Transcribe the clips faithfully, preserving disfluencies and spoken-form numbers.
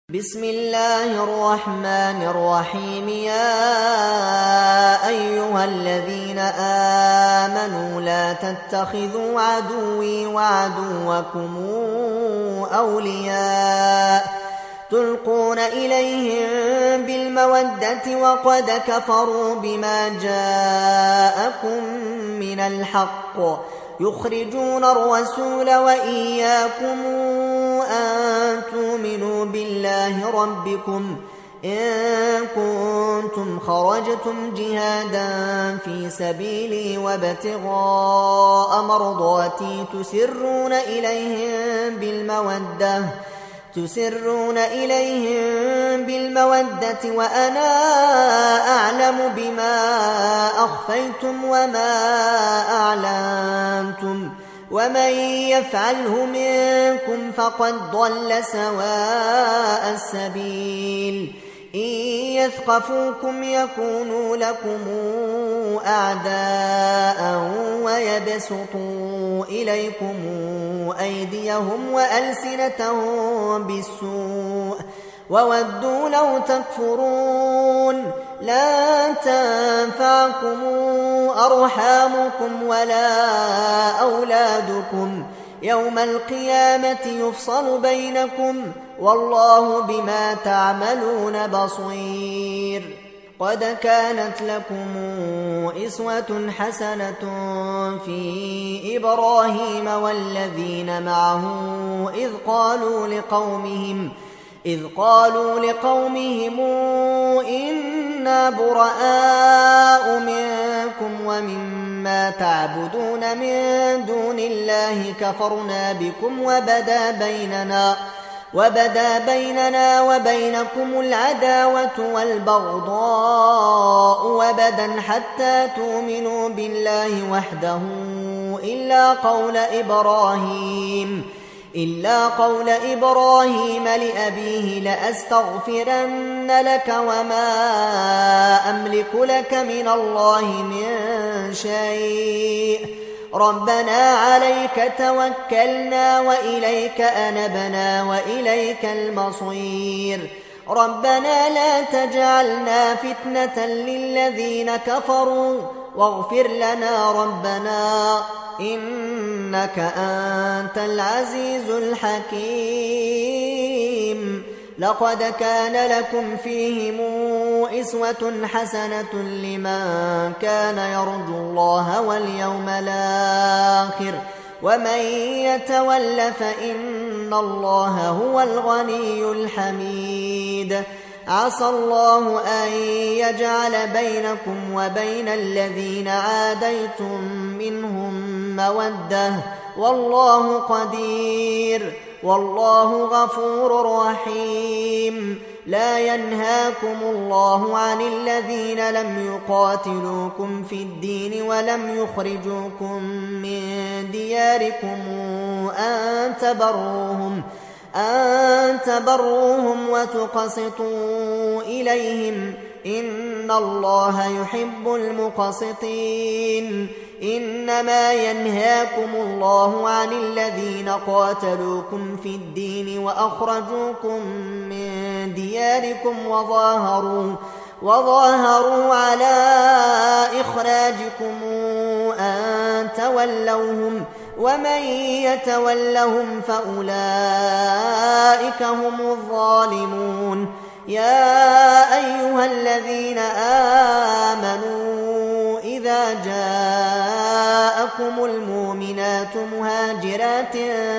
بسم الله الرحمن الرحيم. يا أيها الذين آمنوا لا تتخذوا عدوي وعدوكم أولياء تلقون إليهم بالمودة وقد كفروا بما جاءكم من الحق يخرجون الرسول وإياكم أن تؤمنوا بالله ربكم إن كنتم خرجتم جهادا في سبيلي وابتغاء مرضاتي تسرون إليهم بالمودة تسرون إليهم بالمودة وأنا أعلم بما أخفيتم وما أعلنتم ومن يفعله منكم فقد ضل سواء السبيل. إن يثقفوكم يكونوا لكم أعداء ويبسطوا إليكم أيديهم وألسنتهم بالسوء وودوا لو تكفرون. لا تنفعكم أرحامكم ولا أولادكم يوم القيامة يفصل بينكم والله بما تعملون بصير. قد كانت لكم أسوة حسنة في إبراهيم والذين معه إذ قالوا لقومهم إذ قالوا لقومهم إنا براء منكم ومما تعبدون من دون الله كفرنا بكم وبدا بيننا وبدا بيننا وبينكم العداوة والبغضاء وبدا حتى تؤمنوا بالله وحده إلا قول إبراهيم إلا قول إبراهيم لأبيه لأستغفرن لك وما أملك لك من الله من شيء ربنا عليك توكلنا وإليك أنبنا وإليك المصير. ربنا لا تجعلنا فتنة للذين كفروا واغفر لنا ربنا إنك أنت العزيز الحكيم. لقد كان لكم فيهم أسوة حسنة لمن كان يرجو الله واليوم الآخر ومن يتول فإن الله هو الغني الحميد. عسى الله أن يجعل بينكم وبين الذين عاديتم منهم مودة والله قدير والله غفور رحيم. لا ينهاكم الله عن الذين لم يقاتلوكم في الدين ولم يخرجوكم من دياركم أن تبروهم أن تبروهم وتقسطوا إليهم إن الله يحب المقسطين. إنما ينهاكم الله عن الذين قاتلوكم في الدين وأخرجوكم من دياركم وظاهروا وظاهروا على إخراجكم أن تولوهم ومن يتولهم فأولئك هم الظالمون. يا أيها الذين آمنوا إذا جاءكم المؤمنات مهاجرات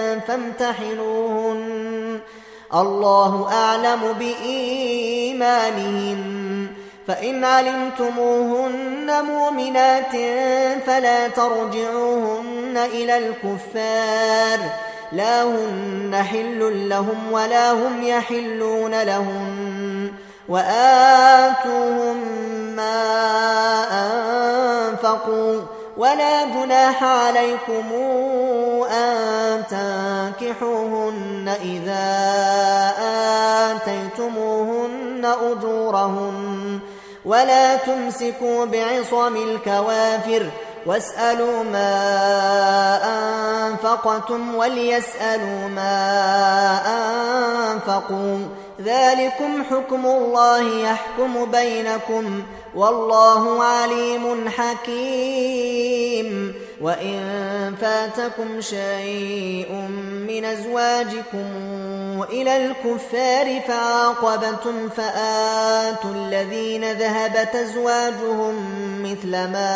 فامتحنوهن الله أعلم بإيمانهن فإن علمتموهن مؤمنات فلا ترجعوهن إلى الكفار لا هن حل لهم ولا هم يحلون لهم وآتوهم ما أنفقوا ولا جناح عليكم أن تنكحوهن إذا آتيتموهن أجورهن ولا تمسكوا بعصم الكوافر واسألوا ما أنفقتم وليسألوا ما أنفقوا ذلكم حكم الله يحكم بينكم والله عليم حكيم. وإن فاتكم شيء من أزواجكم إلى الكفار فعاقبتم فآتوا الذين ذهبت أزواجهم مثل ما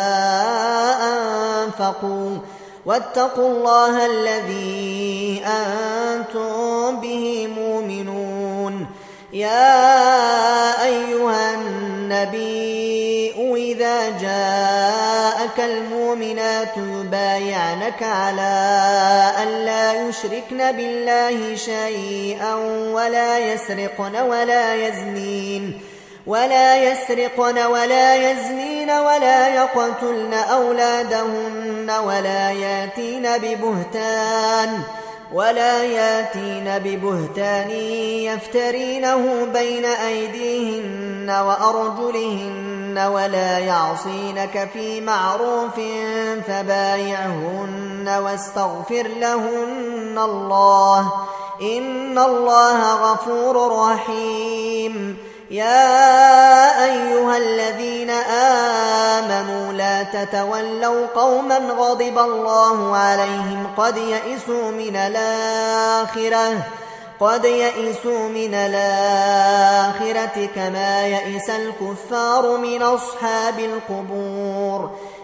أنفقوا واتقوا الله الذي أنتم به مؤمنون. يا أيها النبي إذا جاءك المؤمنات يبايعنك على أن لا يشركن بالله شيئا ولا يسرقن ولا يزنين ولا يسرقن ولا يزنين ولا يقتلن أولادهن ولا ياتين ببهتان ولا ياتين ببهتان يفترينه بين أيديهن وأرجلهن ولا يعصينك في معروف فبايعهن واستغفر لهن الله إن الله غفور رحيم. يا أيها الذين آمنوا لا تتولوا قوما غضب الله عليهم قد يئسوا من الآخرة قد يئسوا من الآخرة كما يئس الكفار من أصحاب القبور.